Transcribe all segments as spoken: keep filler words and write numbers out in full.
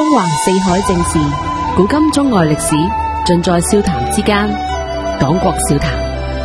橫四海正事，古今中外歷史，盡在笑談之間。講國笑談。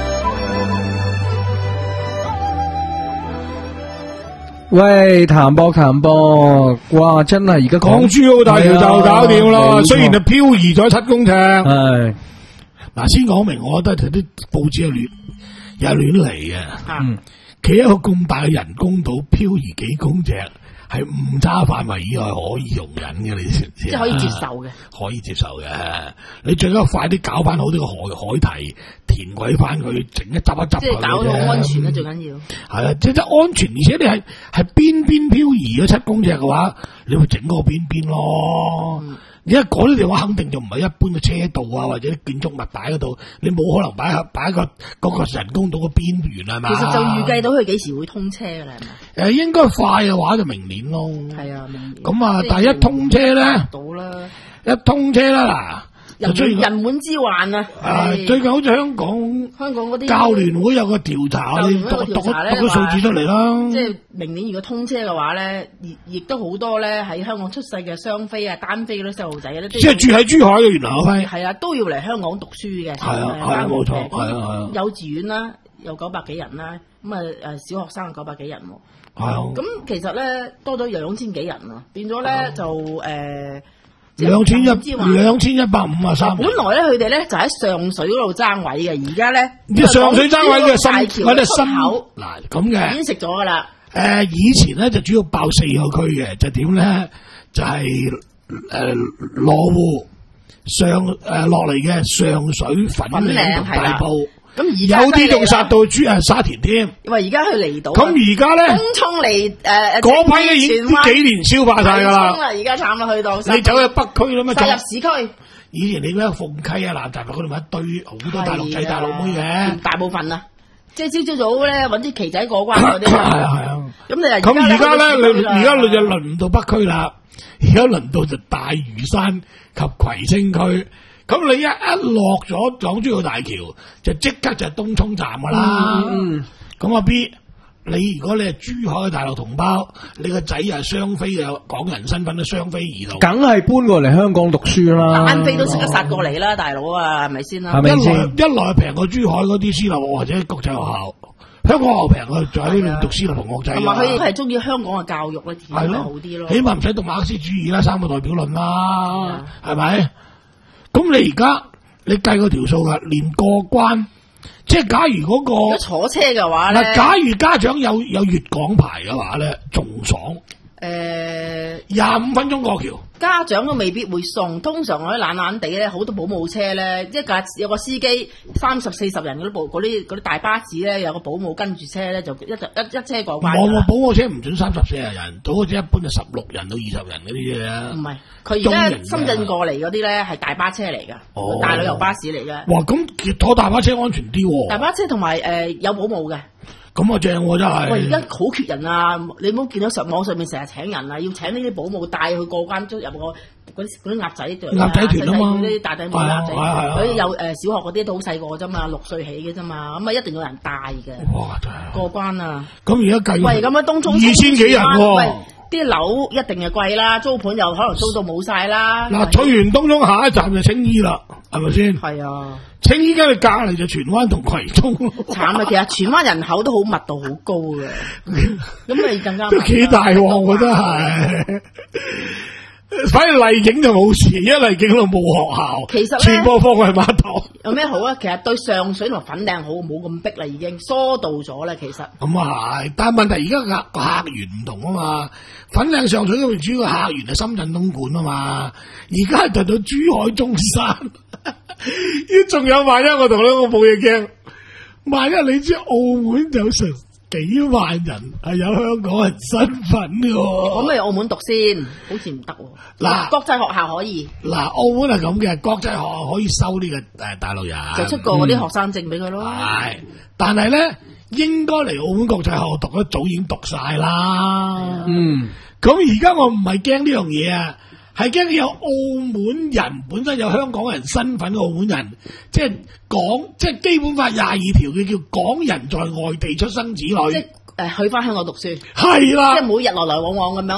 喂，譚博譚博，哇，真係而家港珠澳大橋就搞掂啦， 啊、 雖然係漂移咗七公尺。 係嗱，先講明，我覺得啲報紙係亂，又係亂嚟嘅。 嗯， 企一個咁大嘅人工島漂移幾公尺，係誤差範圍以外可以容忍嘅，你知唔知？ 即係可以接受嘅， 可以接受嘅。你最緊要快啲搞翻好呢個海海堤，填鬼翻佢，整一執一執佢。 即係搞到安全咧，最緊要。 係啊，即係安全，而且你係係邊邊漂移咗七公尺嘅話，你會整嗰個邊邊咯。嗯而家嗰啲地方肯定就唔係一般嘅車道啊，或者建築物擺嗰度，你冇可能擺喺擺喺個嗰個人工島嘅邊緣係嘛？ 其實就預計到佢幾時會通車㗎啦，係咪？ 誒，應該快嘅話就明年咯。係啊，明年。 咁啊，但係一通車咧， 到啦， 一通車啦嗱， 人人滿之患啊！ 誒，最近好似香港香港嗰啲教聯會有個調查，你讀讀讀個數字出嚟啦。 即係明年如果通車嘅話咧，亦亦都好多咧喺香港出世嘅雙非啊、單非嗰啲細路仔咧， 即係住喺珠海嘅原來嗰批。 係啊，都要嚟香港讀書嘅。 係啊，係啊，冇錯，係啊，係啊。 幼稚園啦，有九百幾人啦，咁啊誒小學生九百幾人喎。 係啊。 咁其實咧多咗兩千幾人啊，變咗咧就誒。 兩千一兩千一百五啊三。 本來咧，佢哋咧就喺上水嗰度爭位嘅，而家咧即係上水爭位嘅深，我哋深口嗱咁嘅已經食咗噶啦。 誒、呃，以前咧就主要爆四個區嘅，就點咧就係誒羅湖上誒落嚟嘅上水粉嶺同大埔。 咁而家有啲仲殺到珠誒沙田添， 因為而家佢嚟到， 咁而家咧， 東涌嚟誒嗰批咧已經呢幾年消化晒噶啦， 而家慘啦，去到你走去北區啦咩？ 殺入市區。 以前你咩鳳溪啊、南大圍嗰度咪一堆好多大陸仔大陸妹嘅， 大部分啊，即係朝朝早咧揾啲旗仔過關嗰啲。係啊係啊， 咁你咁而家咧，你而家你就輪唔到北區啦，而家輪到就大嶼山及葵青區。咁你一一落咗港珠澳大橋，就即刻就係東涌站噶啦。咁、嗯、阿 B， 你如果你係珠海嘅大陸同胞，你個仔又係雙非嘅港人身份，都雙非兒童， 梗係搬過嚟香港讀書啦。 單非都識得殺過嚟啦，大佬啊，係咪先啦？ 係咪一來一來平過珠海嗰啲私立或者國際學校，香港學校平過，仲喺呢邊讀私立同國際。 同埋佢係中意香港嘅教育咧，係咯好啲咯。 起碼唔使讀馬克思主義啦，三個代表論啦，係咪？咁你而家你計個條數噶，連過關，即係假如嗰、那個坐車嘅話咧， 嗱，假如家長有有粵港牌嘅話咧，仲爽。誒、 呃， 廿五分鐘過橋， 家長都未必會送。通常我啲懶懶地咧，好多保姆車咧，一架有個司機三十四十人嗰啲部嗰啲嗰啲大巴士咧，有個保姆跟住車咧，就一一一,一車過關。 我我保姆車唔准三十四十人，到嗰隻一般就十六人到二十人嗰啲啫。 唔係，佢而家深圳過嚟嗰啲咧係大巴車嚟噶，哦、大旅遊巴士嚟嘅。 哇，咁坐大巴車安全啲喎。 大巴車同埋誒有保姆嘅。 咁啊正喎真係！ 喂，而家好缺人啊！你唔好見到上網上面成日請人啊，要請呢啲保姆帶佢過關，入個嗰啲嗰啲鴨仔隊鴨仔團啊嘛， 嗰啲大頂帽鴨仔，嗰啲有誒小學嗰啲都好細個啫嘛，六歲起嘅啫嘛，咁啊一定有人帶嘅。 哇！真係過關啊！ 咁而家計喂，咁樣東涌二千幾人喎， 啲樓一定係貴啦，租盤又可能租到冇晒啦。 嗱，去完東涌下一站就青衣啦，係咪先？ 係啊。 青衣間你隔籬就荃灣同葵涌咯， 慘啊！其實荃灣人口都好密度好高嘅，咁你更加都幾大鑊，我覺得係。反正麗景就冇事，因為麗景度冇學校， 其實全部放喺碼頭。 有咩好啊？其實對上水同粉嶺好，冇咁逼啦，已經疏導咗啦。其實咁啊係，但係問題而家客客源唔同啊嘛。粉嶺上水嗰邊主要客源係深圳東莞啊嘛，而家就到珠海中山。仲有萬一我同你我冇嘢驚，萬一你知澳門有成幾萬人係有香港人身份嘅， 咁咪澳門讀先，好似唔得。嗱，國際學校可以。嗱， 澳門係咁嘅，國際學校可以收呢、這個誒大陸人， 就出過嗰啲學生證俾佢咯。 係、嗯，但係咧應該嚟澳門國際學校讀，一早已經讀晒啦。嗯，咁而家我唔係驚呢樣嘢啊。係驚有澳門人本身有香港人身份嘅澳門人，即係港，即係基本法廿二條嘅叫港人在外地出生子女， 即係誒去翻香港讀書， 係啦， 即係每日來來往往咁樣。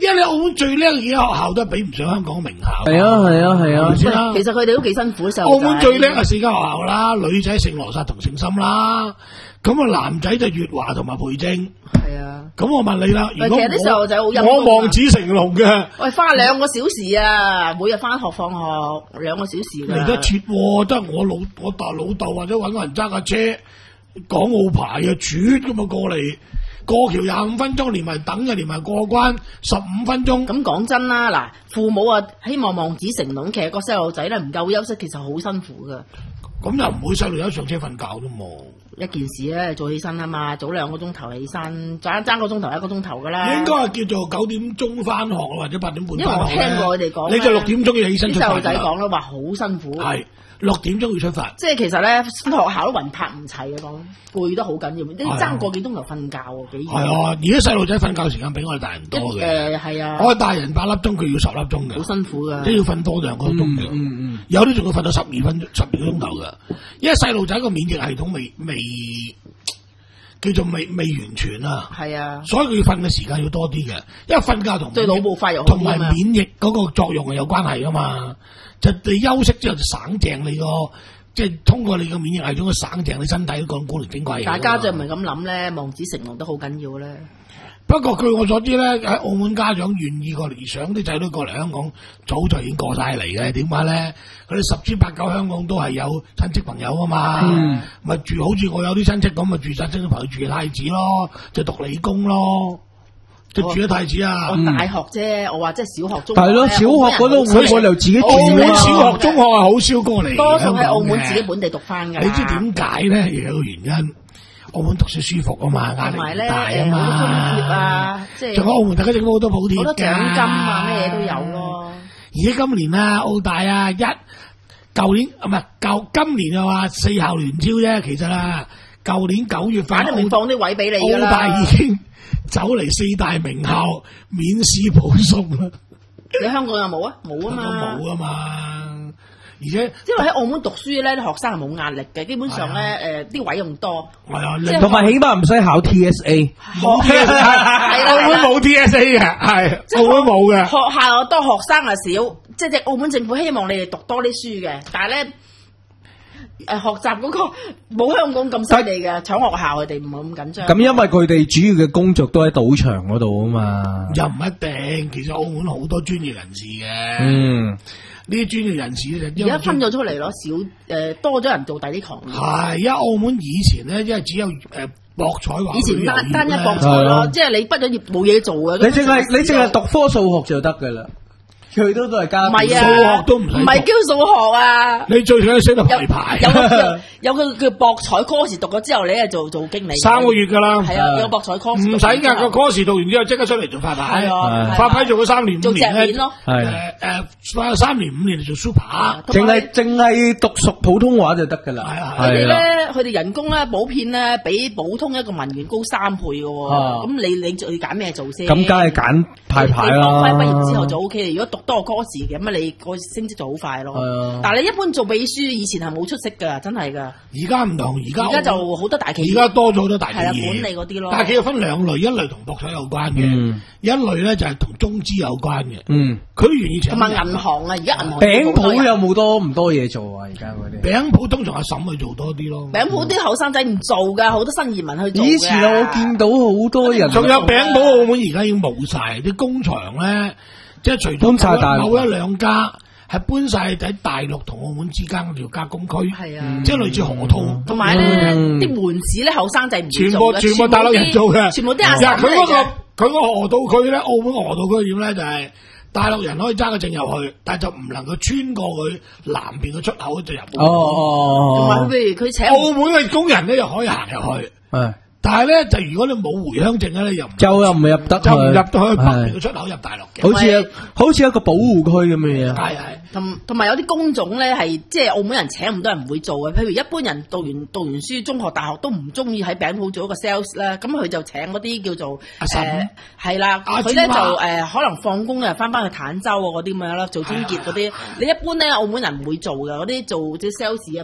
因為你澳門最叻嘅學校都係比唔上香港名校。 係啊係啊係啊， 係咪先啦？ 其實佢哋都幾辛苦，細路仔澳門最叻係四間學校啦，女仔聖羅撒同聖心啦，咁啊男仔就粵華同埋培正。 係啊。 咁我問你啦，如果其實啲細路仔好陰功啊我望子成龍嘅， 喂，花兩個小時啊，每日翻學放學兩個小時㗎。 嚟得切喎，得我老我大老豆或者揾個人揸架車港澳牌啊，轉咁啊過嚟。過橋廿五分鐘，連埋等嘅，連埋過關十五分鐘。 咁講真啦，嗱，父母啊希望望子成龍，其實個細路仔咧唔夠休息，其實好辛苦噶。 咁又唔會細路仔上車瞓覺啫嘛。 一件事咧，早起身啊嘛，早兩個鐘頭起身，爭爭個鐘頭一個鐘頭噶啦。 應該係叫做九點鐘翻學或者八點半翻學。 因為我聽過佢哋講， 你就六點鐘要起身出發。 啲細路仔講啦，話好辛苦。 係六點鐘要出發。 即係其實咧，學校都魂魄唔齊嘅講，攰得好緊要，啲爭個幾鐘頭瞓覺喎，幾係啊！而家細路仔瞓覺時間比我哋大人多嘅。 誒係啊。 我哋大人八粒鐘，佢要十粒鐘嘅。 好辛苦㗎。 都要瞓多兩個鐘嘅。 嗯嗯。 有啲仲要瞓到十二分鐘、十二個鐘頭㗎。因為細路仔個免疫系統未未叫做未未完全啊。 係啊。所以佢要瞓嘅時間要多啲嘅，因為瞓覺同對腦部發育同埋免疫嗰個作用係有關係㗎嘛。就你休息之後就省淨你個。即係通過你個免疫系統去省淨你身體嗰個古靈精怪嘢。 大家就唔係咁諗咧，望子成龍都好緊要咧。 不過據我所知咧，喺澳門家長願意過嚟，想啲仔女過嚟香港，早就已經過晒嚟嘅。點解咧？佢哋十之八九香港都係有親戚朋友啊嘛。嗯。咪住好似我有啲親戚咁，咪住晒親戚朋友住嘅太子咯，就讀理工咯。就住咗太子啊！ 我大學啫，我話即係小學、中學。 係咯，小學嗰度會過嚟自己住啊。 小學、中學係好少過嚟。 多數喺澳門自己本地讀翻㗎。 你知點解咧？亦有個原因。澳門讀書舒服啊嘛，壓力大啊嘛。 好多津貼啊，即係。 仲有澳門大家政府好多補貼。 好多獎金啊，咩嘢都有咯。 而家今年啊，澳大啊，一舊年唔係舊今年啊話四校聯招啫，其實啊，舊年九月份都未放啲位俾你㗎啦。 澳大已經走嚟四大名校免試保送啦！ 你香港有冇啊？冇啊嘛， 冇啊嘛。而且因為喺澳門讀書咧，啲學生係冇壓力嘅，基本上咧誒啲位用多。 係啊， 同埋起碼唔使考 T S A。 冇 T S A， 澳門冇 T S A 嘅，係澳門冇嘅。 學校又多，學生又少，即係澳門政府希望你哋讀多啲書嘅，但係咧。誒，學習嗰個冇香港咁犀利嘅，搶學校佢哋唔係咁緊張。 咁因為佢哋主要嘅工作都喺賭場嗰度啊嘛。 又唔一定，其實澳門好多專業人士嘅。 嗯， 呢啲專業人士咧就而家分咗出嚟咯，少誒多咗人做第啲行業。 係，因為澳門以前咧，因為只有誒博彩話， 以前單單一博彩咯，即係你畢咗業冇嘢做嘅。 你淨係你淨係讀科數學就得噶啦。佢都都係加， 唔係啊，數學都唔使， 唔係叫數學啊！ 你最緊要識得排牌。 有個叫有個叫博彩 course 讀咗之後，你係做做經理。 三個月㗎啦。 係啊，有博彩 course。 唔使㗎，個 course 讀完之後即刻出嚟做發牌。係啊，發牌做咗三年五年咧。 咯。 係誒誒，三年五年就做 super。 淨係淨係讀熟普通話就得㗎啦。 係啊。 佢哋咧，佢哋人工咧，普遍咧比普通一個文員高三倍㗎喎。咁你你要揀咩做先？ 咁梗係揀派牌啦。 你學畢業之後就 O K。如果讀多個 course 嘅。咁啊，你個升職就好快咯。 Uh, 但係你一般做秘書，以前係冇出息㗎，真係㗎。 而家唔同，而家而家就好多大企業。 而家多咗好多大企業。 係啦，管理嗰啲咯。 大企業分兩類，一類同博彩有關嘅，嗯、一類咧就係同中資有關嘅。嗯，佢都願意請。 同埋銀行啊，而家銀行餅鋪有冇多唔多嘢做啊？而家嗰啲餅鋪通常阿嬸去做多啲咯。 餅鋪啲後生仔唔做㗎，好多新移民去做。 以前我見到好多人。 仲有餅鋪，澳門而家已經冇晒啲工場咧，即係除咗某一兩家。係搬晒喺大陸同澳門之間嗰條加工區，係啊，即係類似河套。 同埋咧，啲門市咧後生仔唔全部全部大陸人做嘅， 全部啲阿嬸嚟嘅。 佢嗰個佢嗰個河套區咧，澳門河套區點咧就係大陸人可以揸個證入去，但係就唔能夠穿過佢南邊嘅出口就入。哦哦同埋譬如佢請澳門嘅工人咧又可以行入去。係。但係咧，就如果你冇回鄉證咧，又就又唔入得， 就唔入到去北邊嘅出口入大陸嘅， 好似好似一個保護區咁嘅嘢。 係係， 同同埋有啲工種咧係即係澳門人請咁多人唔會做嘅，譬如一般人讀完讀完書，中學、大學都唔中意喺餅鋪做一個 sales 啦，咁佢就請嗰啲叫做誒係啦，佢咧就誒可能放工啊翻返去坦洲啊嗰啲咁樣啦，做清潔嗰啲。你一般咧澳門人唔會做嘅，嗰啲做啲 sales 啊嘛。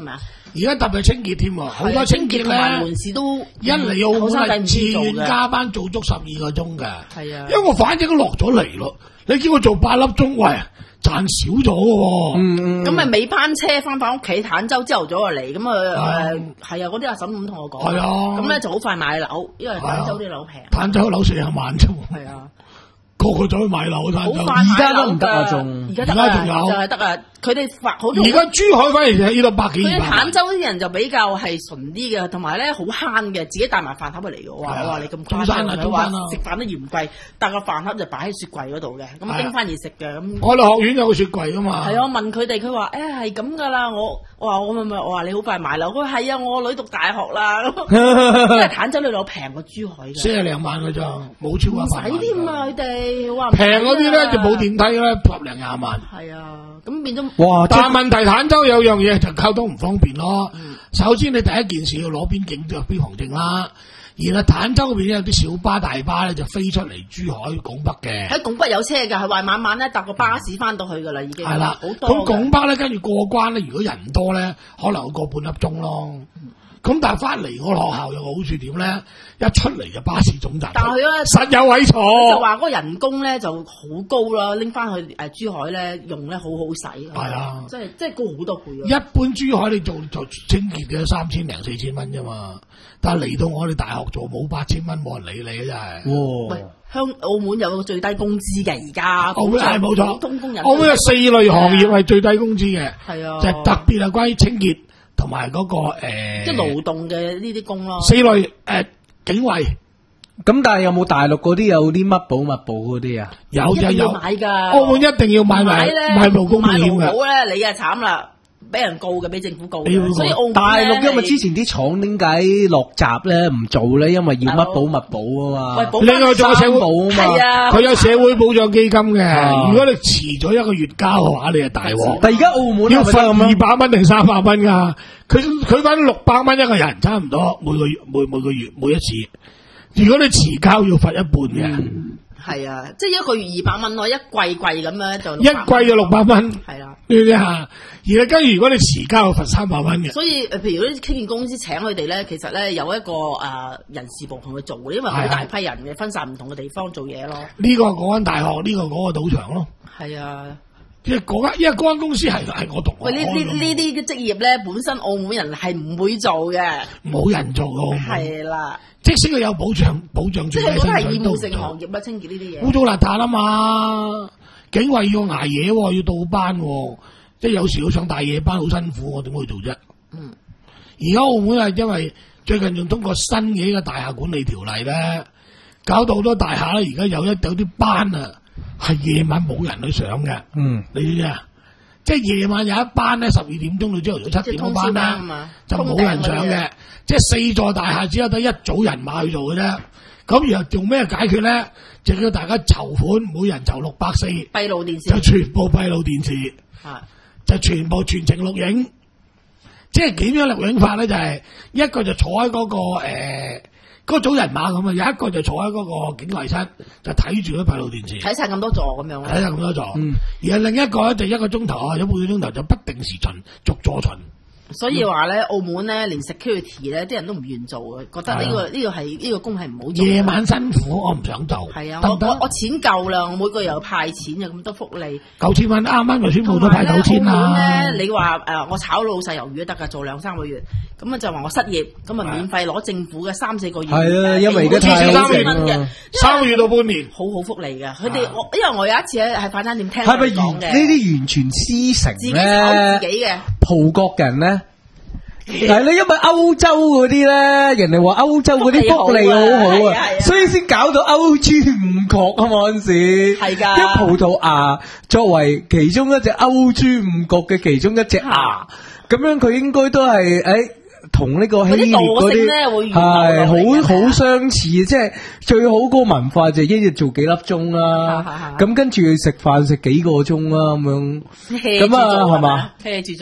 而家特別清潔添喎，好多清潔同埋咧， 門市都一嚟澳門係自願加， 加班做足十二個鐘嘅。 係啊， 因為我反正都落咗嚟咯，你叫我做八粒鐘，喂，賺少咗嘅喎。 嗯咁咪尾班車翻返屋企，坦洲朝頭早就嚟，咁啊誒係啊，嗰啲阿嬸咁同我講。 係啊， 咁咧就好快買樓，因為坦洲啲樓平。 坦洲樓四十萬啫喎。 係啊。 個個走去買樓，坦洲而家都唔得啊，仲而家而家仲有就係得啊！佢哋發好。 而家珠海反而就係呢度百幾佢哋二百萬。 坦洲啲人就比較係純啲嘅，同埋咧好慳嘅，自己帶埋飯盒嚟嘅。我話我話你咁誇張，佢話食飯都嫌貴，但個飯盒就擺喺雪櫃嗰度嘅，咁叮翻熱食嘅咁。 我哋學院有個雪櫃噶嘛。 係啊，我問佢哋，佢話誒係咁噶啦，我我話我咪咪我話你好快買樓，佢話係啊，我女讀大學啦，因為坦洲啲樓平過珠海嘅， 四廿零萬嘅咋，冇超過唔使添啊！佢哋話平嗰啲咧就冇電梯啦，十零廿萬。 係啊，咁變咗哇！ 但係問題坦洲有樣嘢就交通唔方便咯。 嗯、 首先你第一件事要攞邊境嘅邊防證啦，然後坦洲嗰邊有啲小巴大巴咧就飛出嚟珠海拱北嘅。 喺拱北有車㗎，佢話晚晚咧搭個巴士翻到去㗎啦，已經係啦。 好多。 咁拱北咧跟住過關咧，如果人多咧，可能會過半粒鐘咯。咁、嗯、但係翻嚟個學校有個好處點咧？一出嚟就巴士總站， 但係佢咧實有位坐。 就話嗰個人工咧就好高啦，拎翻去誒珠海咧用咧好好使。 係啊， 即係即係高好多倍。 一般珠海你做做清潔嘅三千零四千蚊啫嘛，但係嚟到我哋大學做冇八千蚊，冇人理你嘅真係。 哇！ 香澳門有個最低工資嘅而家， 澳門係冇錯， 普通工人。 澳門有四類行業係最低工資嘅， 係啊， 就係特別係關於清潔同埋嗰個誒， 即係勞動嘅呢啲工咯。 四類誒、呃、警衛。 咁但係有冇大陸嗰啲有啲乜保乜保嗰啲啊？ 有有有買㗎， 澳門一定要買埋買勞工保險㗎。 買勞保咧，你啊慘啦，俾人告嘅，俾政府告嘅。所以澳門大陸因為之前啲廠點解落閘咧唔做咧？因為要乜保乜保啊嘛。 另外仲有社會保啊嘛， 佢有社會保障基金嘅。如果你遲咗一個月交嘅話，你係大鑊。 但係而家澳門要罰二百蚊定三百蚊㗎？佢佢揾六百蚊一個人，差唔多每個月每每個月每一次。如果你遲交要罰一半嘅， 係啊，即係一個月二百蚊咯，一季季咁樣就一季就六百蚊， 係啦。 你睇下，而家跟住如果你遲交，罰三百蚊嘅。 所以誒，譬如嗰啲清潔公司請佢哋咧，其實咧有一個誒人事部同佢做嘅，因為好大批人嘅，分散唔同嘅地方做嘢咯。 呢個嗰間大學，呢個嗰個賭場咯。 係啊。 即係嗰間，因為嗰間公司係係我讀。 喂，呢呢呢啲嘅職業咧，本身澳門人係唔會做嘅， 冇人做嘅。 係啦， 即使佢有保障，保障即係嗰係義務性行業啦，清潔呢啲嘢。 污糟邋遢啊嘛，警衛要捱夜喎，要倒班喎，即係有時要上大夜班，好辛苦，我點會做啫？嗯。而家澳門係因為最近仲通過新嘅呢個大廈管理條例咧，搞到好多大廈咧，而家有一有啲班啊。係夜晚冇人去上嘅，嗯，你知唔知啊？即係夜晚有一班咧，十二點鐘到朝頭早七點嗰班啦，就冇人上嘅。即係四座大廈只有得一組人馬去做嘅啫。咁然後做咩解決咧？就叫大家籌款，每人籌六百四， 閉路電視就全部閉路電視，啊，就全部全程錄影。即係點樣錄影法咧？就係、是、一個就坐喺嗰、那個誒。呃嗰組人馬咁啊，有一個就坐喺嗰個警衛室，就睇住嗰閉路電視， 睇晒咁多座咁樣， 睇晒咁多座。嗯，而係另一個咧就一個鐘頭啊，有半個鐘頭就不定時巡，逐座巡。所以話咧，澳門咧連 security 咧，啲人都唔願做嘅，覺得呢、這個呢、這個係呢、這個工係唔好做。夜晚辛苦，我唔想做。係啊，我我我錢夠啦，我每個月有派錢，有咁多福利。九千蚊啱啱就宣布咗派九千啦。澳門咧，你話誒、呃，我炒老細魷魚都得噶，做兩三個月，咁啊就話我失業，咁啊免費攞政府嘅三四個月。係啊，因為而家太三個月嘅，三個月到半年，好好福利嘅。佢哋我因為我有一次喺喺快餐店聽佢講嘅，呢啲完全師承咧，自己炒自己嘅葡國人咧。係咧，因為歐洲嗰啲咧，人哋話歐洲嗰啲福利好好啊，所以先搞到歐豬五國啊嘛嗰陣時。係噶，因為葡萄牙作為其中一隻歐豬五國嘅其中一隻牙，咁樣佢應該都係誒同呢個希臘嗰啲係好好相似，即係最好嗰個文化就一日做幾粒鐘啦，咁跟住食飯食幾個鐘啦咁樣，咁啊係嘛？聽你住做。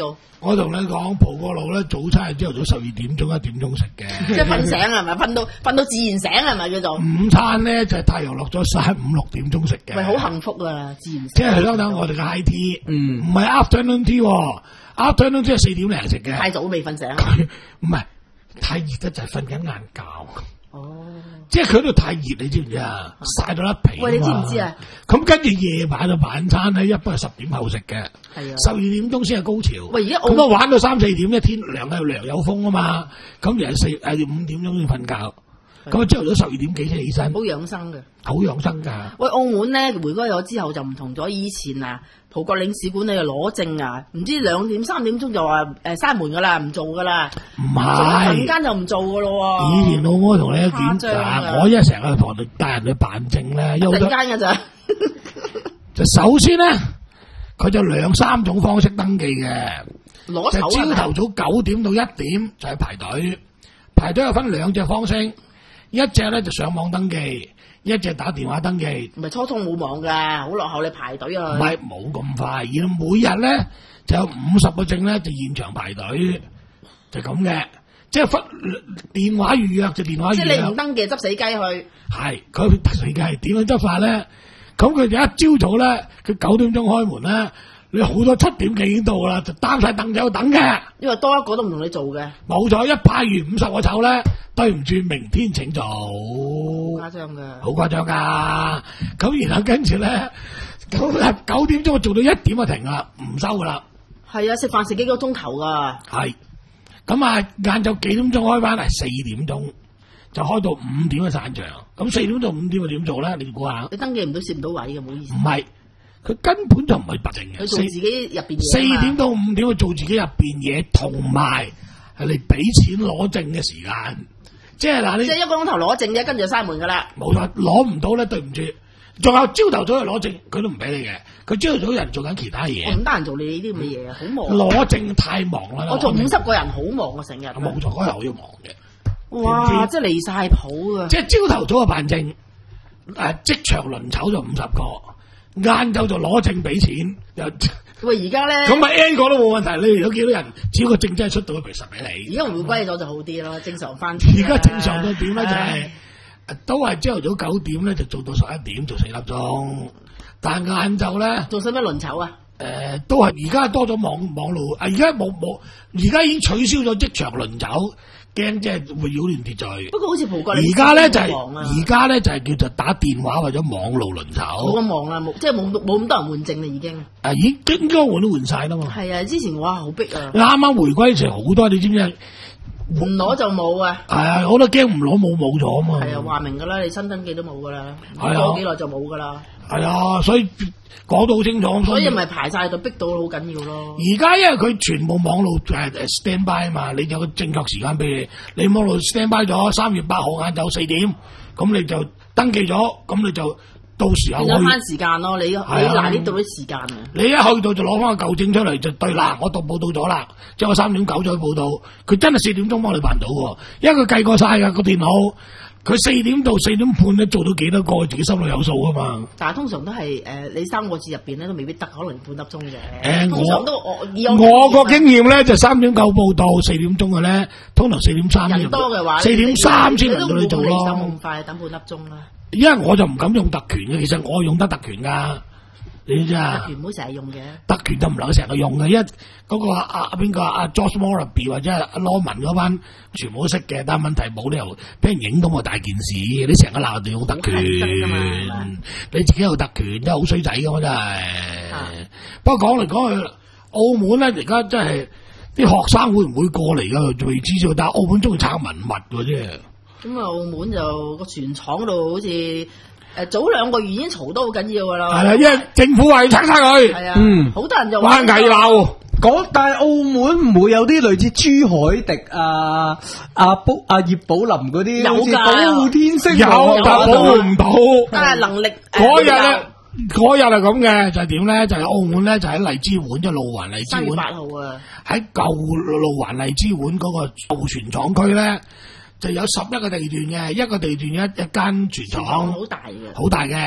我同你講，蒲過路咧，早餐係朝頭早十二點鐘一點鐘食嘅， 即係瞓醒係咪？瞓到瞓到自然醒係咪叫做？ 午餐咧就係、太陽落咗晒五六點鐘食嘅， 咪好幸福啊！自然醒即係相等我哋嘅 high tea， 嗯， 唔係 afternoon tea，afternoon tea 係四點零食嘅， 太早未瞓醒， 唔係太熱得就係瞓緊晏覺。 哦， 即係佢度太熱，你知唔知啊？曬到甩皮。 喂，你知唔知啊？ 咁跟住夜晚嘅晚餐咧，一般係十點後食嘅， 係啊， 十二點鐘先係高潮。 喂，而家咁啊玩到三四點咧，天涼有涼有風啊嘛，咁又係四誒五點鐘先瞓覺。咁啊朝頭早十二點幾先起身， 好養生嘅， 好養生㗎。 喂，澳門咧回歸咗之後就唔同咗，以前啊，葡國領事館你就攞證啊，唔知兩點三點鐘就話誒閂門㗎啦，唔做㗎啦， 唔係， 陣間就唔做㗎咯喎。 以前澳門同你一檢誇張啊查，我一成日同人帶人去辦證咧，有好多陣間㗎咋？ 就首先咧，佢就兩三種方式登記嘅。 攞就朝籌啊！ 頭早九點到一點就係排隊，排隊有分兩隻方式，一隻咧就上網登記，一隻打電話登記。 唔係初通冇網㗎，好落後你排隊啊！ 唔係冇咁快，而每日咧就有五十個證咧就現場排隊，就咁嘅，即係分電話預約就電話即係你唔預約。 登記執死雞去， 係佢死計點樣執法咧？咁佢哋一朝早咧，佢九點鐘開門咧，你好多七點幾已經到啦，就擔晒凳仔喺度等嘅。 因為多一個都唔同你做嘅， 冇錯，一派完五十個籌咧，對唔住，明天請做， 誇張㗎。 好誇張噶。咁然後跟住咧，九九點鐘做到一點就停啦，唔收噶啦。 係啊，食飯食幾個鐘頭㗎。 係，咁啊晏晝幾點鐘開翻嚟？四點鐘就開到五點嘅散場。咁四點到五點就點做咧？你估下？ 你登記唔到，攝唔到位嘅，唔好意思唔。係，佢根本就唔係白證嘅。 佢做自己入邊四嘢啊嘛點到五點去做自己入邊嘢，同埋係你俾錢攞證嘅時間。即係嗱，你即係一個鐘頭攞證啫，跟住就閂門㗎啦。 冇錯，攞唔到咧，對唔住。仲有朝頭早去攞證，佢都唔俾你嘅。佢朝頭早有人做緊其他我嘢， 唔得閒做你呢啲咁嘅嘢啊，好忙。 攞證太忙啦。 我做五十個人好忙啊，成日。 冇錯，嗰日好要忙嘅。 哇！即係離晒譜啊！ 即係朝頭早就辦證，誒即場輪籌就五十個，晏晝就攞證俾錢。又喂，而家咧， 咁啊 N 個都冇問題。你如果幾多人，只要個證真係出到，佢實俾你。 而家回歸咗就好啲咯，正常翻。 而家正常到點咧就係、 唉都係朝頭早九點咧就做到十一點，做四粒鐘。但係晏晝咧， 做使乜輪籌啊？ 誒、呃、都係而家多咗網網路，啊而家冇冇，而家已經取消咗即場輪籌，驚即係會擾亂秩序。 不過好似葡國， 而家咧就係忙啊， 而家咧就係、叫做打電話或者網路輪冇籌。 咁忙啦，冇即係冇冇咁多人換證啦，已經。 啊，已經應該換都換晒啦嘛。 係啊，之前哇好逼啊， 啱啱回歸時好多，你知唔知啊？ 唔攞就冇啊。 係啊，我都驚唔攞冇冇咗啊嘛。 係啊，話明㗎啦，你新登記都冇㗎啦， 係啊過幾耐就冇㗎啦。 係啊，所以講到好清楚。 所以咪排晒隊，逼到好緊要咯。 而家因為佢全部網路誒誒 stand by 啊嘛，你有個正確時間俾你，你網路 stand by 咗三月八號晏晝四點，咁你就登記咗，咁你就到時候變咗慳去。 時間咯，你你啊拿捏到啲時間啊。 你一去到就攞翻個舊證出嚟就對啦，我到報到咗啦，即係我三點九就去報到，佢真係四點鐘幫你辦到喎，因為佢計過晒㗎個電腦，佢四點到四點半咧做到幾多個，自己心裏有數啊嘛。 但係通常都係誒、呃，你三個字入邊咧都未必得，可能半粒鐘嘅。 誒通常都我以我我個經驗咧就三點九報到，四點鐘嘅咧，通常四點三人多嘅話， 四點三先你都輪到你做冇咯。 咁快，等半粒鐘啦。 因為我就唔敢用特權嘅，其實我用得特權噶，你知啊？ 特權唔好成日用嘅。 特權就唔能夠成日用嘅，因為嗰個阿阿邊個阿 George Morabee 或者阿羅文嗰班全部都識嘅，但係問題冇理由俾人影到我大件事，你成日鬧人哋用特權好係真㗎嘛， 你自己有特權真係好衰仔噶嘛真係。 啊不過講嚟講去，澳門咧而家真係啲學生會唔會過嚟噶？未知道，但係澳門中意拆文物嘅啫。 咁啊，澳門就個船廠度好似誒、呃、早兩個月已經嘈得好緊要㗎啦。 係啦，因為政府話要拆晒佢。 係啊， 嗯好多人就話危樓。 嗰但係澳門唔會有啲類似朱凱迪啊、阿寶、阿葉寶林嗰啲， 有㗎好似保護天星有， 咁但係保護唔到。 但係能力嗰日誒咧，嗰日係咁嘅，就係點咧？就係澳門咧，就喺荔枝灣，即係路環荔枝三月八灣， 號啊， 喺舊路環荔枝灣嗰個舊船廠區咧，就有十一個地段嘅，一個地段一一間船廠， 好大嘅。 好大嘅。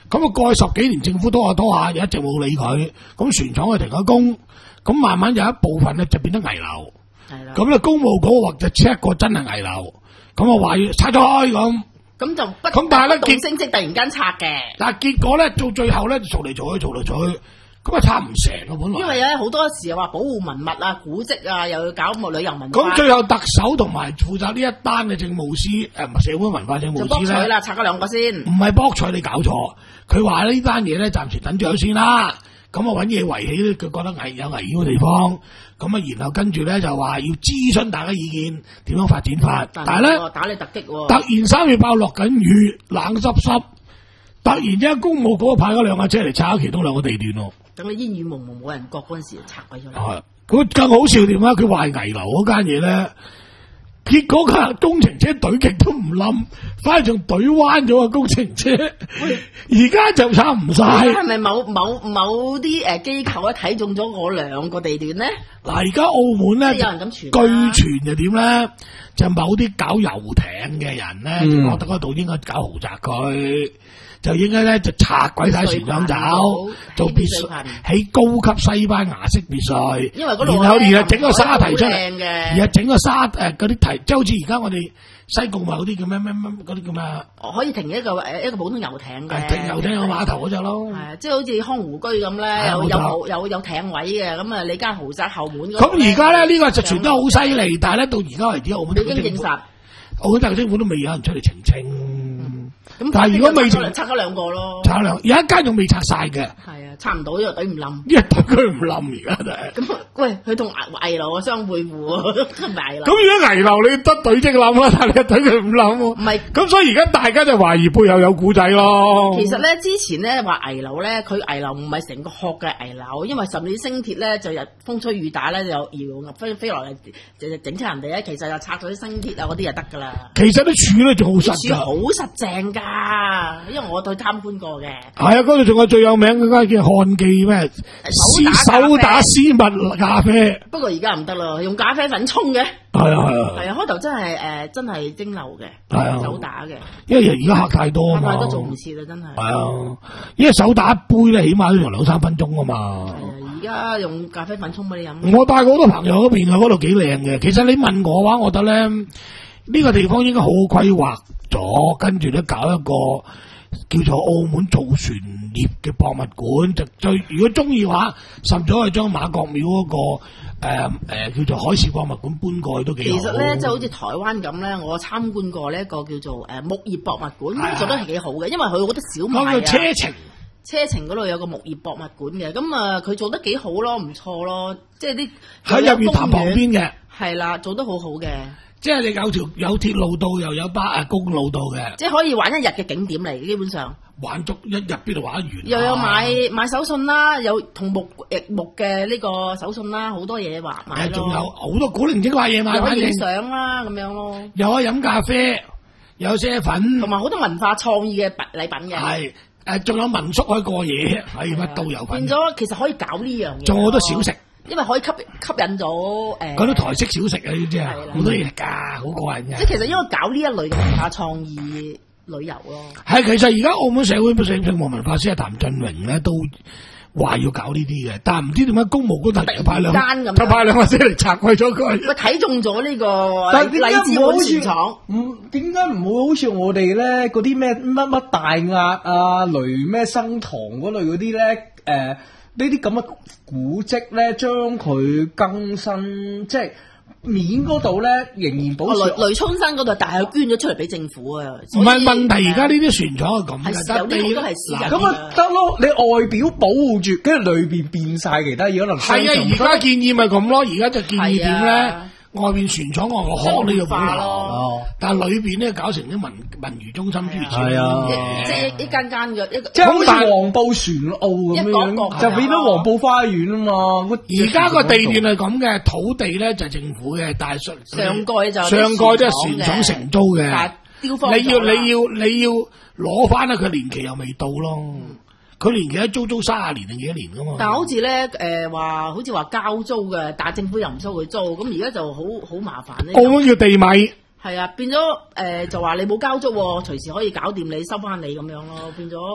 咁啊過去十幾年政府拖下拖下，又一直冇理佢，咁船廠佢停咗工，咁慢慢有一部分咧就變得危樓。 係啦。 咁咧公務局或者 check 過真係危樓，咁啊話要拆咗開咁。 咁就不咁但係咧不動聲色突然間拆嘅。 但係結果咧到最後咧就嘈嚟嘈去嘈嚟嘈去，咁啊拆唔成啊本來。 因為咧好多時又話保護文物啊、古蹟啊，又要搞個旅遊文化。 咁最後特首同埋負責呢一單嘅政務司誒、呃、社會文化政務司咧， 就博取啦，拆咗兩個先。 唔係博取，你搞錯。佢話呢單嘢咧暫時等住先啦。咁啊揾嘢圍起咧，佢覺得危有危險嘅地方。咁啊，然後跟住咧就話要諮詢大家意見，點樣發展法。但係咧打你突擊喎， 突然三月爆落緊雨，冷濕濕，突然之間公務局派咗兩架車嚟拆咗其中兩個地段咯。 等佢煙雨蒙蒙冇人覺嗰陣時就拆鬼咗啦。 係，咁更好笑點啊？佢話係危樓嗰間嘢咧，結果架工程車懟極都唔冧，反而仲懟彎咗個工程車。而家就拆唔晒。 係咪某某某啲誒機構咧睇中咗我兩個地段咧？ 嗱，而家澳門咧， 有人咁傳、啊， 據傳就點咧？就某啲搞遊艇嘅人咧，嗯、覺得嗰度應該搞豪宅區，就應該咧就拆鬼晒船廠走，做別墅，起高級西班牙式別墅。因為嗰度然後然後整個沙堤出嚟，然後整個沙誒嗰啲堤，即係好似而家我哋西貢咪嗰啲叫咩咩咩嗰啲叫咩？ 可以停一個誒一個普通遊艇嘅， 停遊艇有碼頭嗰隻咯。 係啊，即係好似康湖居咁咧，有有有有艇位嘅，咁啊你間豪宅後門嗰。 咁而家咧呢個就傳得好犀利，但係咧到而家為止，澳門特區政府，澳門特區政府都未有人出嚟澄清。咁但係如果未拆咗兩個咯， 拆兩有一間仲未拆晒嘅。 係啊，拆唔到因為懟唔冧， 因為懟佢唔冧而家就係。 咁喂，佢同危樓啊相配戶啊，都唔係危樓。 咁如果危樓你得懟即冧啦，但係你懟佢唔冧喎。 唔係，咁所以而家大家就懷疑背後有古仔咯。 其實咧之前咧話危樓咧，佢危樓唔係成個殼嘅危樓，因為甚至升鐵咧就日風吹雨打咧就搖飛飛落嚟就整親人哋咧，其實就拆咗啲升鐵啊嗰啲就得㗎啦。 其實啲柱咧就好實㗎， 柱好實淨㗎，因為我對參觀過嘅。係啊，嗰度仲有最有名嗰間叫漢記咩？手打絲襪咖啡。 不過而家唔得啦，用咖啡粉沖嘅。 係啊係啊。 係啊，開頭真係誒真係蒸餾嘅， 係啊， 手打嘅。 因為而家客太多啊嘛。 客太多做唔切啦，真係。 係啊，因為手打一杯咧，起碼都用兩三分鐘啊嘛。 係啊，而家用咖啡粉沖俾你飲。 我帶過好多朋友嗰邊啊，嗰度幾靚嘅。其實你問我嘅話，我覺得咧呢、呢個地方應該好好規劃咗，跟住咧搞一個叫做澳門造船業嘅博物館。就最如果中意嘅話，甚至可以將馬國廟嗰、嗰個誒誒、呃呃、叫做海事博物館搬過去都幾好。 其實咧，即係好似台灣咁咧，我參觀過呢一個叫做誒木業博物館，做得係幾好嘅，因為佢好多小賣啊。 車程。 車程嗰度有個木業博物館嘅，咁啊佢做得幾好咯，唔錯咯，即係啲喺日月潭旁邊嘅， 係啦，做得好好嘅， 即係你有條有鐵路道又有巴啊公路道嘅， 即係可以玩一日嘅景點嚟，基本上玩足一日邊度玩得完？ 又有買買手信啦，有同木誒木嘅呢個手信啦，好多嘢話買咯， 仲有好多古靈精怪嘢買， 又可以影相啦咁樣咯， 又可以飲咖啡，又有啡粉， 同埋好多文化創意嘅禮品嘅， 係。誒，仲有民宿可以過夜，係乜都有份。 變咗其實可以搞呢樣嘢， 做好多小食， 因為可以吸吸引咗誒。 嗰啲台式小食啊，呢啲啊，好多嘢㗎，好過癮嘅。 即係其實應該搞呢一類嘅文化創意旅遊咯。 係，其實而家澳門社會政政務文化司啊譚俊榮咧都話要搞呢啲嘅，但係唔知點解公務局突然派兩就派兩個車嚟拆毀咗佢。 佢睇中咗呢個荔枝碗船廠， 唔點解唔會好似我哋咧嗰啲咩乜乜大押啊、雷咩生堂嗰類嗰啲咧？誒、呃，呢啲咁嘅古蹟咧，將佢更新，即係面嗰度咧仍然保持。 雷雷涌山嗰度，但係佢捐咗出嚟俾政府啊！ 唔係問題，而家呢啲船廠係咁嘅， 有啲都係私人。 咁啊得咯，你外表保護住，跟住裏邊變晒其他嘢，可能係啊！而家建議咪咁咯，而家就建議點咧？外邊船廠外個殼呢個保留，但係裏邊咧搞成啲文文娛中心諸如此類。 係啊， 即係一間間嘅一個， 即係好似黃埔船澳咁樣，就變咗黃埔花園啊嘛。 而家個地段係咁嘅，土地咧就係政府嘅，但係上上蓋就上蓋都係船廠承租嘅。你要你要你要攞翻啦，佢年期又未到咯。佢年期一租租卅年定幾多年噶嘛？ 但係好似咧，誒話好似話交租嘅，但係政府又唔收佢租，咁而家就好好麻煩咧。 澳門叫地米， 係啊，變咗誒、呃、就話你冇交租，隨時可以搞掂你收翻你咁樣咯，變咗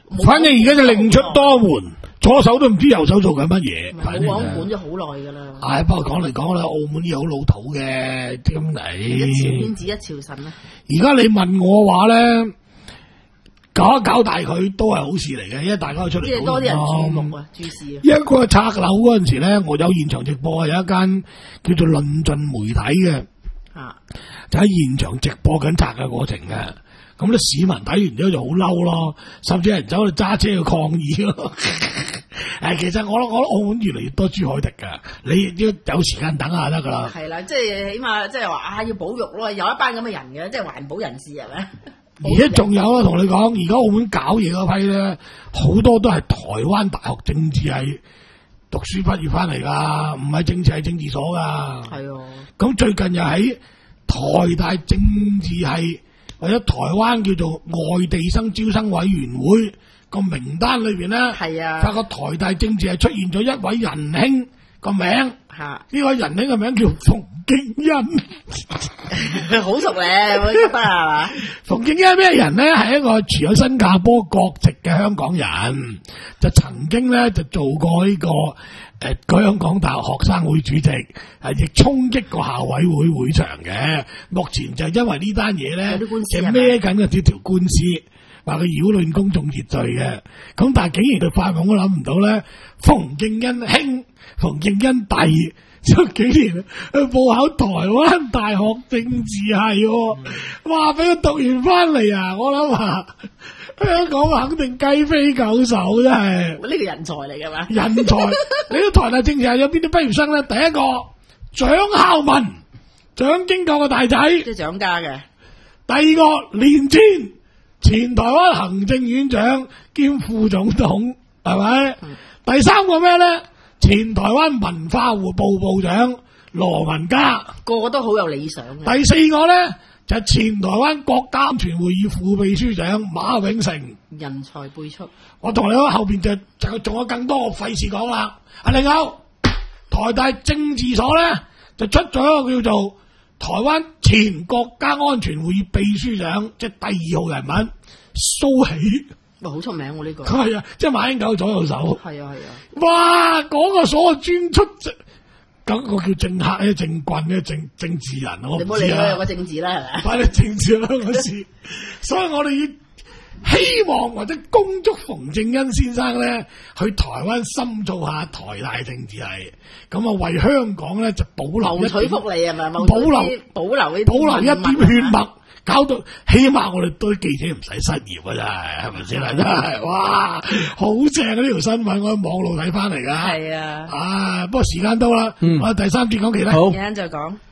反正而家就另出多門，左手都唔知右手做緊乜嘢。 冇網管咗好耐㗎啦。 唉，不過講嚟講啦，澳門又好老土嘅，咁嚟。 一朝天子一朝臣啊！ 而家你問我話咧，搞一搞大佢都係好事嚟嘅，因為大家出嚟。 即係多啲人注目啊，注視啊。 一個拆樓嗰陣時咧，我有現場直播，有一間叫做論盡媒體嘅， 啊， 就喺現場直播緊拆嘅過程嘅。咁啲市民睇完之後就好嬲咯，甚至有人走去揸車去抗議咯。誒，其實我我覺得澳門越嚟越多朱凱迪㗎，你要有時間等下得㗎啦。 係啦，即係起碼即係話啊，要保育咯，有一班咁嘅人嘅，即係環保人士係咪？ 而家仲有啊，同你講，而家澳門搞嘢嗰批咧，好多都係台灣大學政治系讀書畢業翻嚟㗎，唔係政治系政治所㗎。 係啊。咁最近又喺台大政治系或者台灣叫做外地生招生委員會個名單裏邊咧， 係啊， 發覺台大政治系出現咗一位仁兄個名， 嚇呢位仁兄嘅名叫馮敬恩， 好熟咧，我覺得係嘛？ 馮敬恩咩人咧？係一個持有新加坡國籍嘅香港人，就曾經咧就做過呢、這個誒、呃、香港大學學生會主席，係、啊、亦衝擊過校委會會場嘅。目前就因為呢單嘢咧，就孭緊嘅呢條官司，話佢擾亂公眾秩序嘅。咁但係竟然佢發夢都諗唔到咧，馮敬恩兄、馮敬恩弟。出幾年去報考台灣大學政治系，哇！俾佢讀完翻嚟啊！我諗下香港肯定雞飛狗手，真係呢個人才嚟㗎嘛？ 人才！你啲台大政治系有邊啲畢業生咧？第一個蔣孝文，蔣經國嘅大仔， 即係蔣家嘅。 第二個連戰，前台灣行政院長兼副總統，係咪？嗯、第三個咩咧？前台灣文化部部長羅文嘉， 個個都好有理想嘅。 第四個咧就係、前台灣國家安全會議副秘書長馬永成， 人才輩出。 我同你講後邊就就仲有更多，費事講啦。啊，另外台大政治所咧就出咗一個叫做台灣前國家安全會議秘書長，即係第二號人物蘇喜。 哇，好出名喎呢個！ 係啊，即係馬英九左右手。 係啊係啊！ 哇，嗰、那個所謂專出咁、那個叫政客咧、政棍咧、政政治人，我唔知啊。你冇理佢有個政治啦，係咪？反正政治啦嗰次，所以我哋要希望或者恭祝馮敬恩先生咧去台灣深造下台大政治系，咁啊為香港咧就保留一謀取福利係咪？ 保留保留呢保留一點血脈。搞到起碼我哋對記者唔使失業啊！真係係咪先啦？真係哇，好正啊！呢條新聞我喺網路睇翻嚟噶。 係啊。 啊，不過時間到啦， 嗯， 我哋第三節講其他。 好， 陣間再講。